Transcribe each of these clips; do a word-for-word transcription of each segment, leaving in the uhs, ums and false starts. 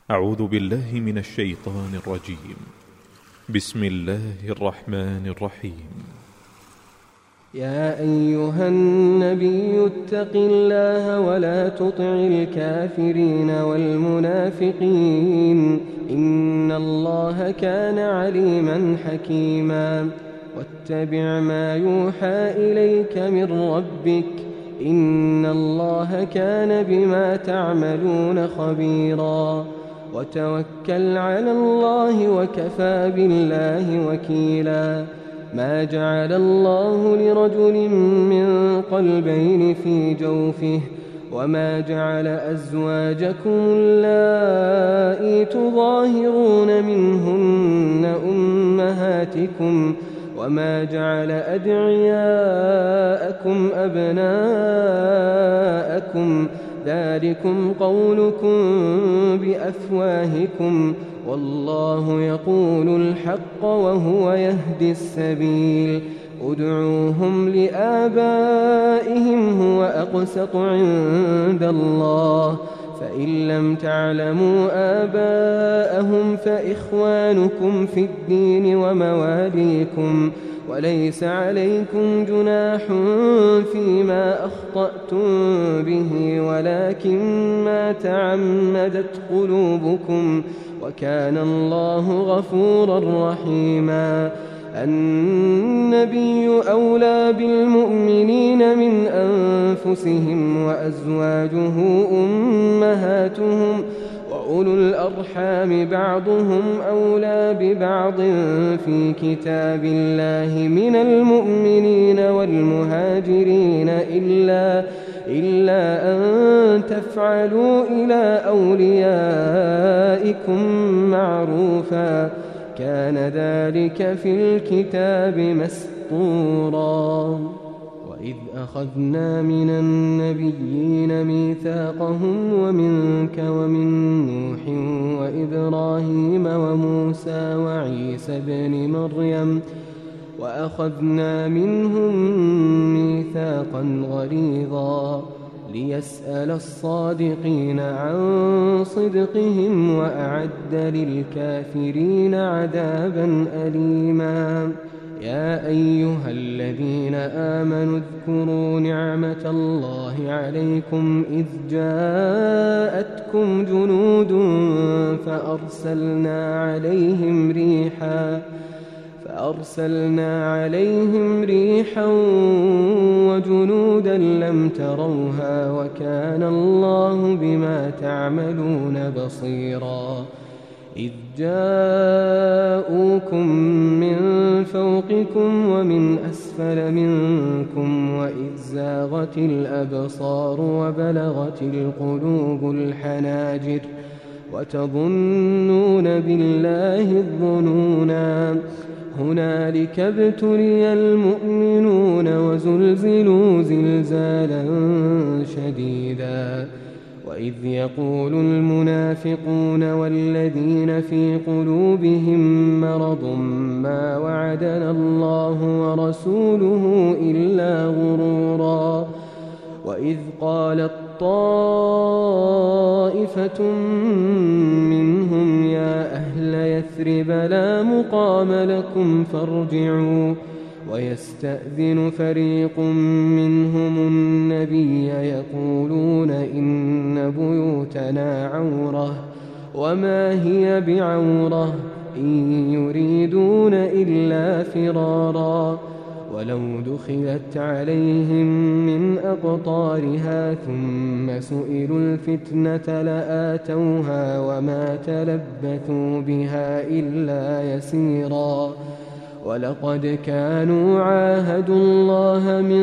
أعوذ بالله من الشيطان الرجيم. بسم الله الرحمن الرحيم. يا أيها النبي اتق الله ولا تطع الكافرين والمنافقين إن الله كان عليما حكيما واتبع ما يوحى إليك من ربك إن الله كان بما تعملون خبيرا وتوكل على الله وكفى بالله وكيلا ما جعل الله لرجل من قلبين في جوفه وما جعل أزواجكم اللائي تظاهرون منهن أمهاتكم وما جعل أدعياءكم أبناءكم ذلكم قولكم بأفواهكم والله يقول الحق وهو يهدي السبيل ادعوهم لآبائهم هو أقسط عند الله فإن لم تعلموا آباءهم فإخوانكم في الدين ومواليكم وليس عليكم جناح فيما أخطأتم به ولكن ما تعمدت قلوبكم وكان الله غفورا رحيما النبي أولى بالمؤمنين من أنفسهم وأزواجه أمهاتهم وأولو الأرحام بعضهم أولى ببعض في كتاب الله من المؤمنين والمهاجرين إلا, إلا أن تفعلوا إلى أوليائكم معروفا كان ذلك في الكتاب مسطورا وإذ أخذنا من النبيين ميثاقهم ومنك ومن نوح وإبراهيم وموسى وعيسى بن مريم وأخذنا منهم ميثاقا غليظا ليسأل الصادقين عن صدقهم وأعد للكافرين عذابا أليما يا أيها الذين آمنوا اذكروا نعمة الله عليكم إذ جاءتكم جنود فأرسلنا عليهم ريحا فأرسلنا عليهم ريحا وجنودا لم تروها وكان الله بما تعملون بصيرا إذ جاءوكم من فوقكم ومن أسفل منكم وإذ زاغت الأبصار وبلغت القلوب الحناجر وتظنون بالله الظنونا هنالك ابتلي المؤمنون وزلزلوا زلزالا شديدا وإذ يقول المنافقون والذين في قلوبهم مرض ما وعدنا الله ورسوله إلا غرورا وإذ قالت طائفة منهم يا أهل يثرب لا مقام لكم فارجعوا ويستأذن فريق منهم النبي يقولون إن بيوتنا عورة وما هي بعورة إن يريدون إلا فرارا ولو دخلت عليهم من أقطارها ثم سئلوا الفتنة لآتوها وما تلبثوا بها إلا يسيرا ولقد كانوا عاهدوا الله من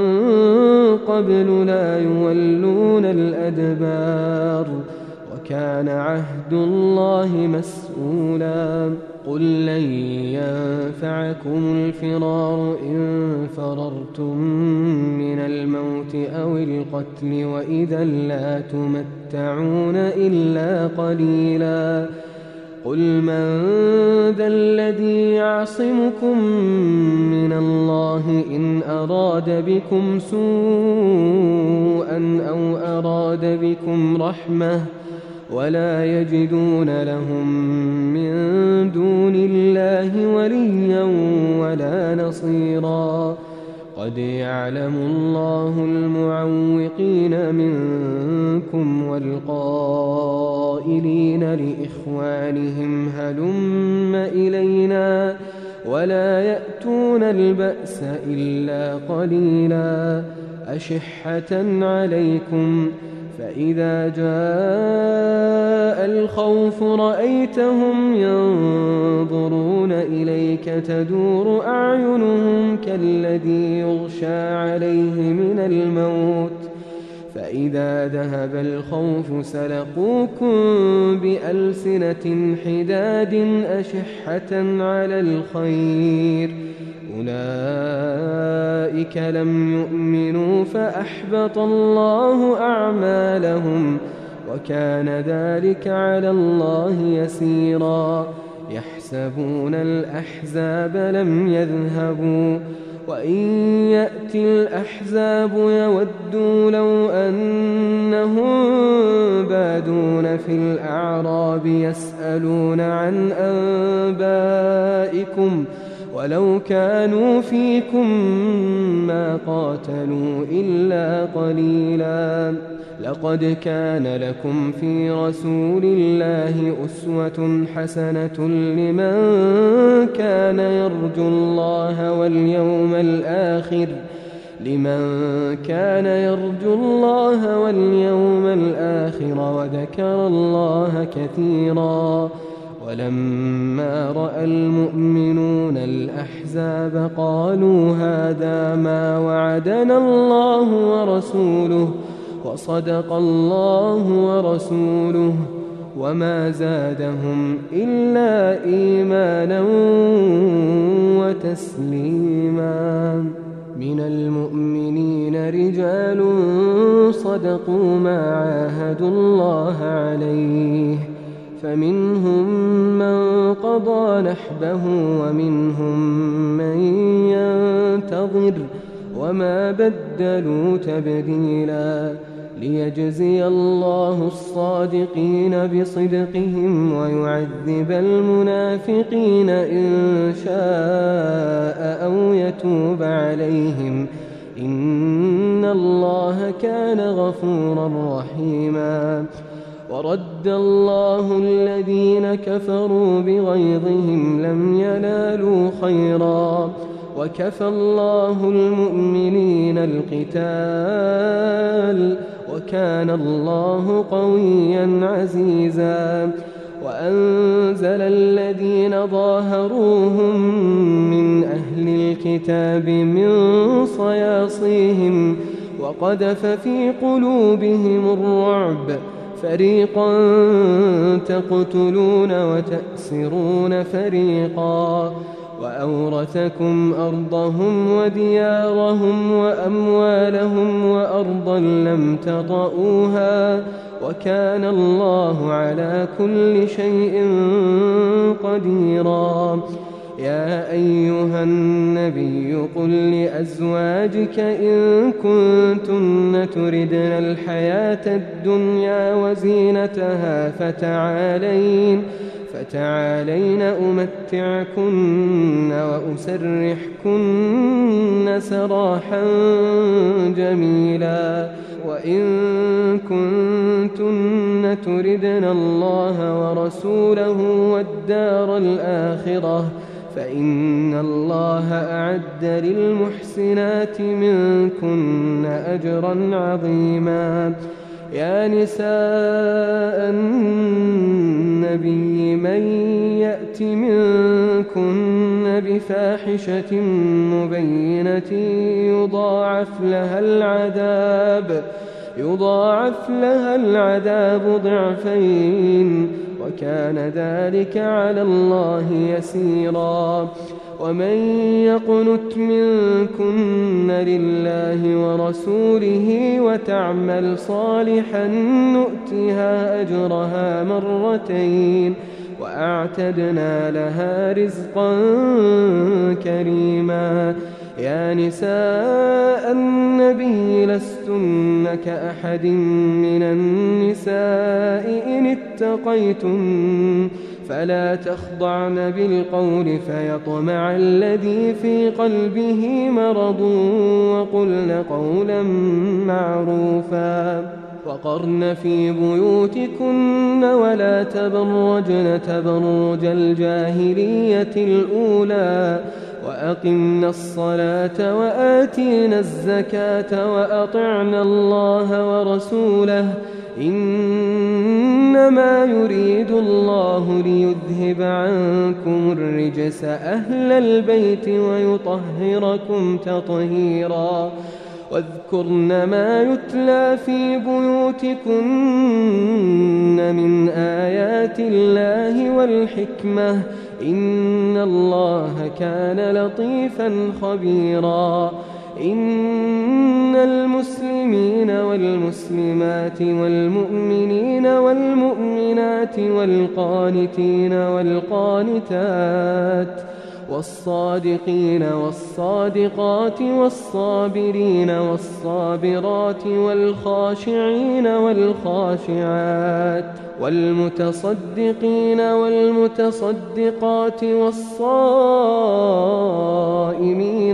قبل لا يولون الأدبار وكان عهد الله مسؤولا قل لن ينفعكم الفرار إن فررتم من الموت أو القتل وإذا لا تمتعون إلا قليلا قل من ذا الذي يعصمكم من الله إن أراد بكم سوءا أو أراد بكم رحمة ولا يجدون لهم من دون الله وليا ولا نصيرا قد يعلم الله المعوقين منكم والقائلين لإخوانهم هلم إلينا ولا يأتون البأس إلا قليلا أشحة عليكم فإذا جاء الخوف رأيتهم ينظرون إليك تدور أعينهم كالذي يغشى عليه من الموت فإذا ذهب الخوف سلقوكم بألسنة حداد أشحة على الخير أولئك لم يؤمنوا فأحبط الله أعمالهم وكان ذلك على الله يسيرا يحسبون الأحزاب لم يذهبوا وإن يأتي الأحزاب يودوا لو أنهم بادون في الأعراب يسألون عن أنبائكم ولو كانوا فيكم ما قاتلوا إلا قليلا لقد كان لكم في رسول الله أسوة حسنة لمن كان يرجو الله واليوم الآخر لمن كان يرجو الله واليوم الآخر وذكر الله كثيرا ولما رأى المؤمنون الأحزاب قالوا هذا ما وعدنا الله ورسوله وصدق الله ورسوله وما زادهم إلا إيمانا وتسليما من المؤمنين رجال صدقوا ما عاهدوا الله عليه فمنهم من قضى نحبه ومنهم من ينتظر وما بدلوا تبديلا ليجزي الله الصادقين بصدقهم ويعذب المنافقين إن شاء أو يتوب عليهم إن الله كان غفورا رحيما ورد الله الذين كفروا بغيظهم لم ينالوا خيرا وكفى الله المؤمنين القتال وكان الله قويا عزيزا وأنزل الذين ظاهروهم من أهل الكتاب من صياصيهم وقذف في قلوبهم الرعب فريقا تقتلون وتأسرون فريقا وأورثكم أرضهم وديارهم وأموالهم وأرضا لم تطئوها وكان الله على كل شيء قديرا يا أيها النبي قل لأزواجك إن كنتن تردن الحياة الدنيا وزينتها فتعالين فتعالين أمتعكن وأسرحكن سراحا جميلا وإن كنتن تردن الله ورسوله والدار الآخرة فإن الله أعد للمحسنات منكن أجرا عظيما يا نساء النبي من يأت منكن بفاحشة مبينة يضاعف لها العذاب يضاعف لها العذاب ضعفين وكان ذلك على الله يسيرا ومن يقنت منكن لله ورسوله وتعمل صالحا نؤتها أجرها مرتين وأعتدنا لها رزقا كريما يا نساء النبي لستن كأحد من النساء إن اتقيتن فلا تخضعن بالقول فيطمع الذي في قلبه مرض وقلن قولا معروفا وقرن في بيوتكن ولا تبرجن تبرج الجاهلية الأولى وأقمنا الصلاة وآتينا الزكاة وأطعنا الله ورسوله إنما يريد الله ليذهب عنكم الرجس أهل البيت ويطهركم تطهيرا واذكرن ما يتلى في بيوتكن من آيات الله والحكمة إن الله كان لطيفا خبيرا إن المسلمين والمسلمات والمؤمنين والمؤمنات والقانتين والقانتات والصادقين والصادقات والصابرين والصابرات والخاشعين والخاشعات والمتصدقين والمتصدقات والصائمين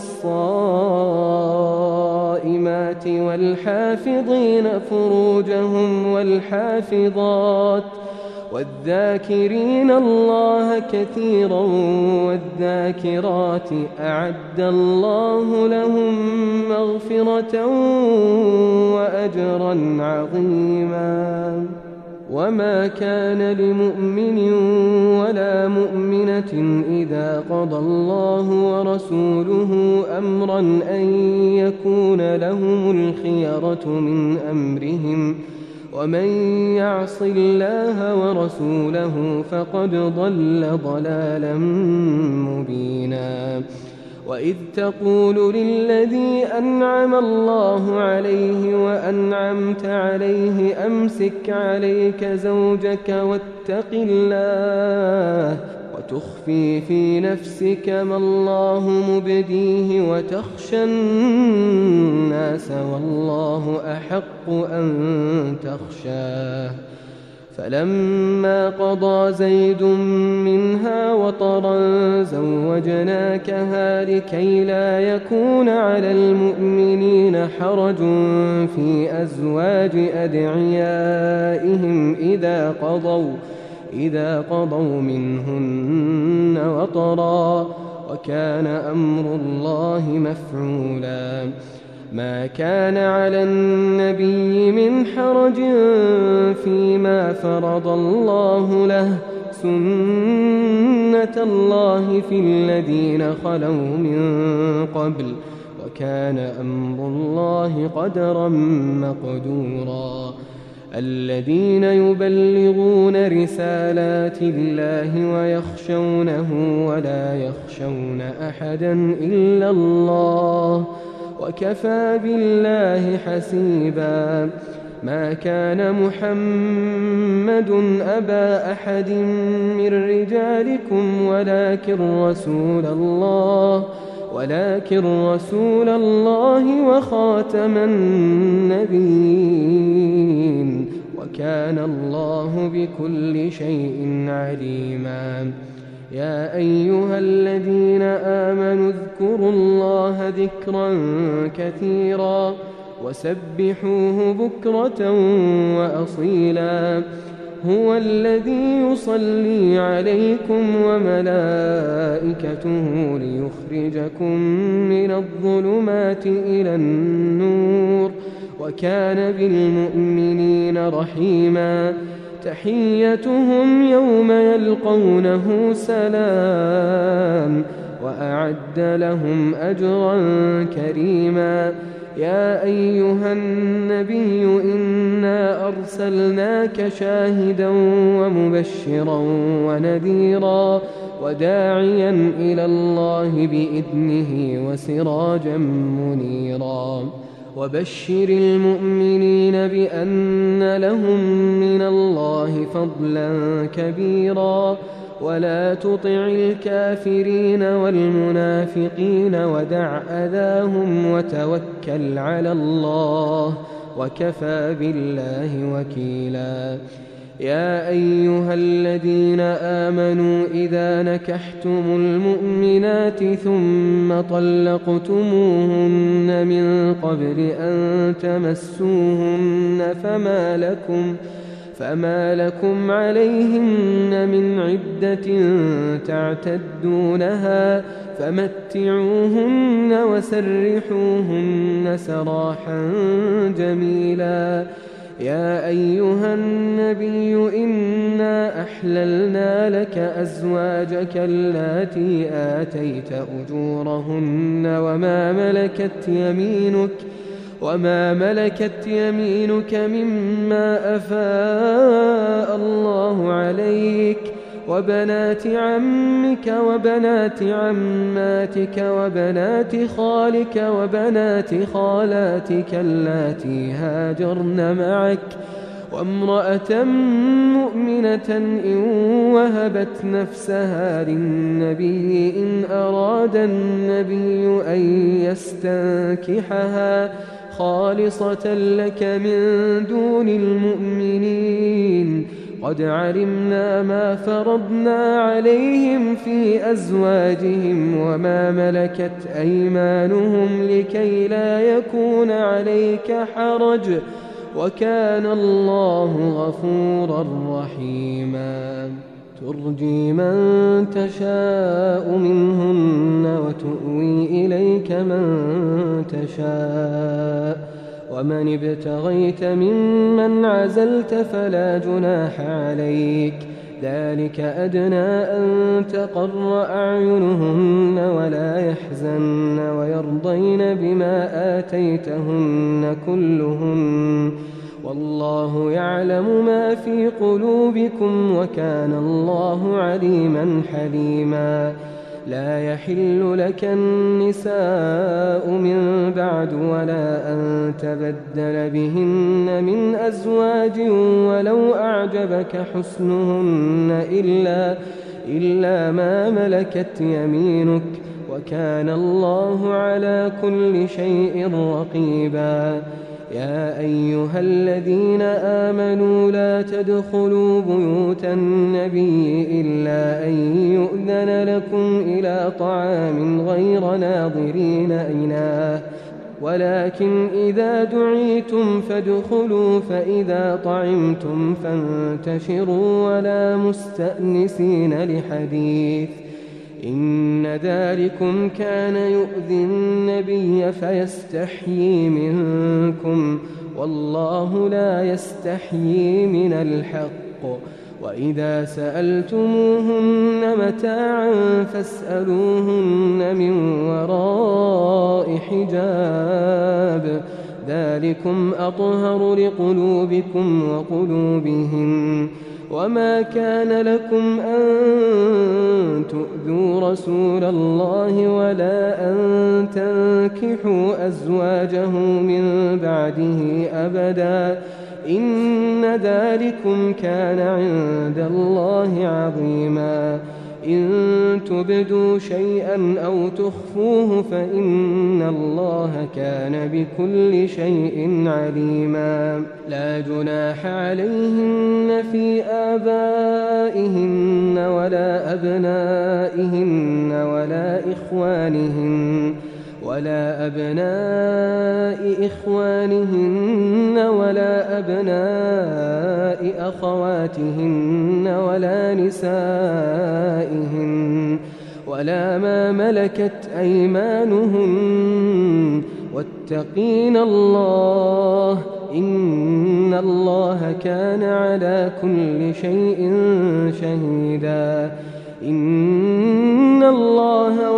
والصائمات والحافظين فروجهم والحافظات والذاكرين الله كثيرا والذاكرات أعد الله لهم مغفرة وأجرا عظيما وما كان لمؤمن ولا مؤمنة إذا قضى الله ورسوله أمرا أن يكون لهم الخيرة من أمرهم ومن يعص الله ورسوله فقد ضل ضلالا مبينا وإذ تقول للذي أنعم الله عليه وأنعمت عليه أمسك عليك زوجك واتق الله وتخفي في نفسك ما الله مبديه وتخشى الناس والله أحق أن تخشاه فلما قضى زيد منها وطرا زوجناكها لكي لا يكون على المؤمنين حرج في أزواج أدعيائهم إذا قضوا إذا قضوا منهن وطرا وكان أمر الله مفعولا ما كان على النبي من حرج فيما فرض الله له سنة الله في الذين خلوا من قبل وكان أمر الله قدرا مقدورا الذين يبلغون رسالات الله ويخشونه ولا يخشون أحدا إلا الله وكفى بالله حسيبا ما كان محمد أبا أحد من رجالكم ولكن رسول الله ولكن رسول الله وخاتم النبيين وكان الله بكل شيء عليما يا أيها الذين آمنوا اذكروا الله ذكرا كثيرا وسبحوه بكرة وأصيلا هو الذي يصلي عليكم وملائكته ليخرجكم من الظلمات إلى النور وكان بالمؤمنين رحيما تحيتهم يوم يلقونه سلام وأعد لهم أجرا كريما يا أيها النبي إنا أرسلناك شاهدا ومبشرا ونذيرا وداعيا إلى الله بإذنه وسراجا منيرا وبشر المؤمنين بأن لهم من الله فضلا كبيرا ولا تطع الكافرين والمنافقين ودع أذاهم وتوكل على الله وكفى بالله وكيلا. يا أيها الذين آمنوا إذا نكحتم المؤمنات ثم طلقتموهن من قبل أن تمسوهن فما لكم فما لكم عليهن من عدة تعتدونها فمتعوهن وسرحوهن سراحا جميلا. يا أيها النبي إنا أحللنا لك أزواجك اللاتي آتيت أجورهن وما ملكت يمينك وما ملكت يمينك مما أفاء الله عليك وبنات عمك وبنات عماتك وبنات خالك وبنات خالاتك اللاتي هاجرن معك وامرأة مؤمنة إن وهبت نفسها للنبي إن أراد النبي أن يستنكحها خالصة لك من دون المؤمنين. قد علمنا ما فرضنا عليهم في أزواجهم وما ملكت أيمانهم لكي لا يكون عليك حرج وكان الله غفورا رحيما. ترجي من تشاء منهن وتؤوي إليك من تشاء ومن ابتغيت ممن عزلت فلا جناح عليك. ذلك أدنى أن تقر أعينهن ولا يحزن ويرضين بما آتيتهن كلهن والله يعلم ما في قلوبكم وكان الله عليما حليما. لا يحل لك النساء من بعد ولا أن تبدل بهن من أزواج ولو أعجبك حسنهن إلا, إلا ما ملكت يمينك وكان الله على كل شيء رقيبا. يا أيها الذين آمنوا لا تدخلوا بيوت النبي إلا أن يؤذن لكم إلى طعام غير ناظرين إناه ولكن إذا دعيتم فادخلوا فإذا طعمتم فانتشروا ولا مستأنسين لحديث إن ذلكم كان يؤذي النبي فيستحيي منكم والله لا يستحيي من الحق. وإذا سألتموهن متاعا فاسألوهن من وراء حجاب ذلكم أطهر لقلوبكم وقلوبهم. وما كان لكم أن تؤذوا رسول الله ولا أن تنكحوا أزواجه من بعده أبدا إن ذلكم كان عند الله عظيما. إن تبدوا شيئا أو تخفوه فإن الله كان بكل شيء عليما. لا جناح عليهن في آبائهن ولا أبنائهن ولا إخوانهن ولا أبناء إخوانهن ولا أبناء أخواتهن ولا نسائهن ولا ما ملكت أيمانهن واتقين الله إن الله كان على كل شيء شهيدا. إن الله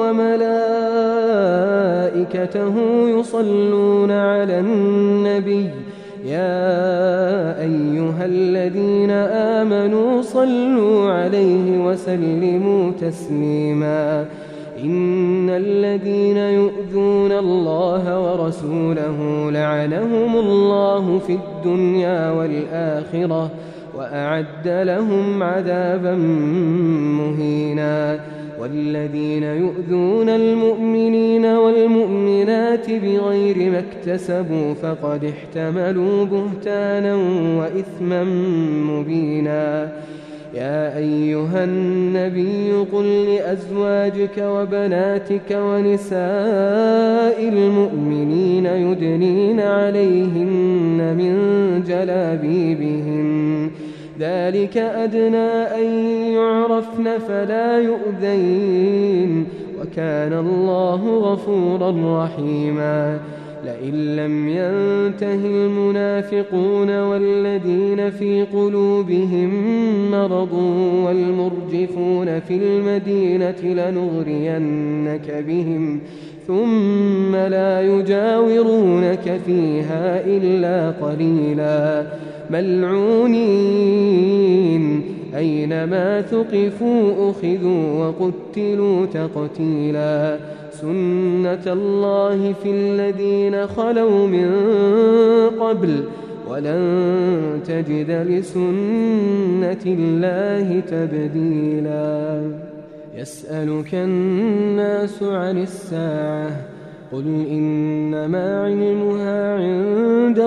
وملائكته يصلون على النبي يا أيها الذين آمنوا صلوا عليه وسلموا تسليما. إن الذين يؤذون الله ورسوله لعنهم الله في الدنيا والآخرة وأعد لهم عذابا مهينا. والذين يؤذون المؤمنين والمؤمنات بغير ما اكتسبوا فقد احتملوا بهتانا وإثما مبينا. يا أيها النبي قل لأزواجك وبناتك ونساء المؤمنين يدنين عليهن من جلابيبهن ذلك أدنى أن يعرفن فلا يؤذين وكان الله غفورا رحيما. لئن لم ينته المنافقون والذين في قلوبهم مرض والمرجفون في المدينة لنغرينك بهم ثم لا يجاورونك فيها إلا قليلا ملعونين أينما ثقفوا أخذوا وقتلوا تقتيلا. سنة الله في الذين خلوا من قبل ولن تجد لسنة الله تبديلا. يسألك الناس عن الساعة قل إنما علمها عند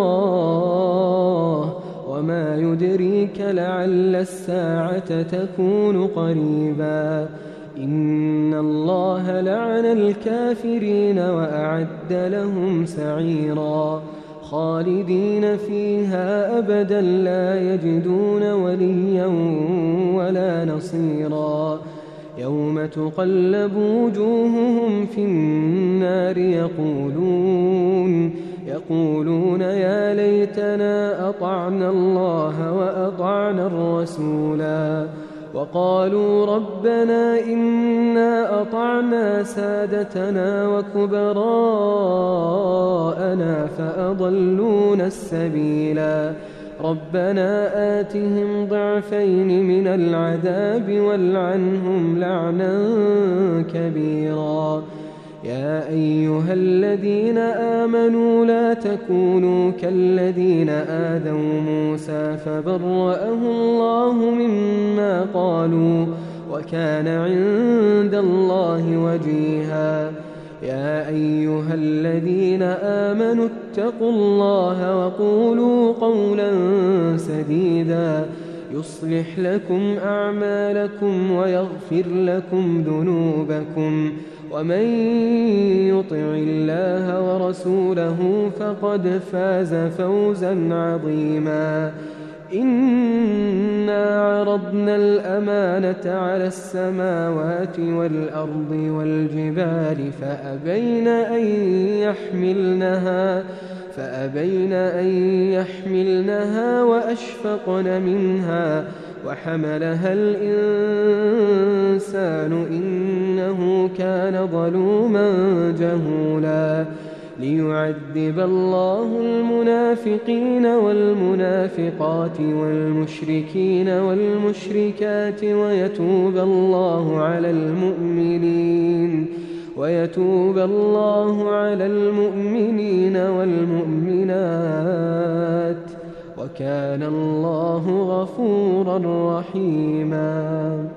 الله وما يدريك لعل الساعة تكون قريبا. إن الله لعن الكافرين وأعد لهم سعيرا خالدين فيها أبدا لا يجدون وليا ولا نصيرا. يوم تقلب وجوههم في النار يقولون يقولون يا ليتنا أطعنا الله وأطعنا الرسولا وقالوا ربنا إنا أطعنا سادتنا وكبراءنا فأضلونا السبيلا. ربنا آتهم ضعفين من العذاب والعنهم لعنا كبيرا. يا أيها الذين آمنوا لا تكونوا كالذين آذوا موسى فبرأه الله مما قالوا وكان عند الله وجيها. يا أيها الذين آمنوا اتقوا الله وقولوا قولا سديدا يصلح لكم أعمالكم ويغفر لكم ذنوبكم ومن يطع الله ورسوله فقد فاز فوزا عظيما. إنا عرضنا الأمانة على السماوات والأرض والجبال فأبين أن يحملنها فأبين أن يحملنها وأشفقن منها وحملها الإنسان إنه كان ظلوما جهولا. ليعذب الله المنافقين والمنافقات والمشركين والمشركات ويتوب الله على المؤمنين ويتوب الله على المؤمنين والمؤمنات وكان الله غفورا رحيما.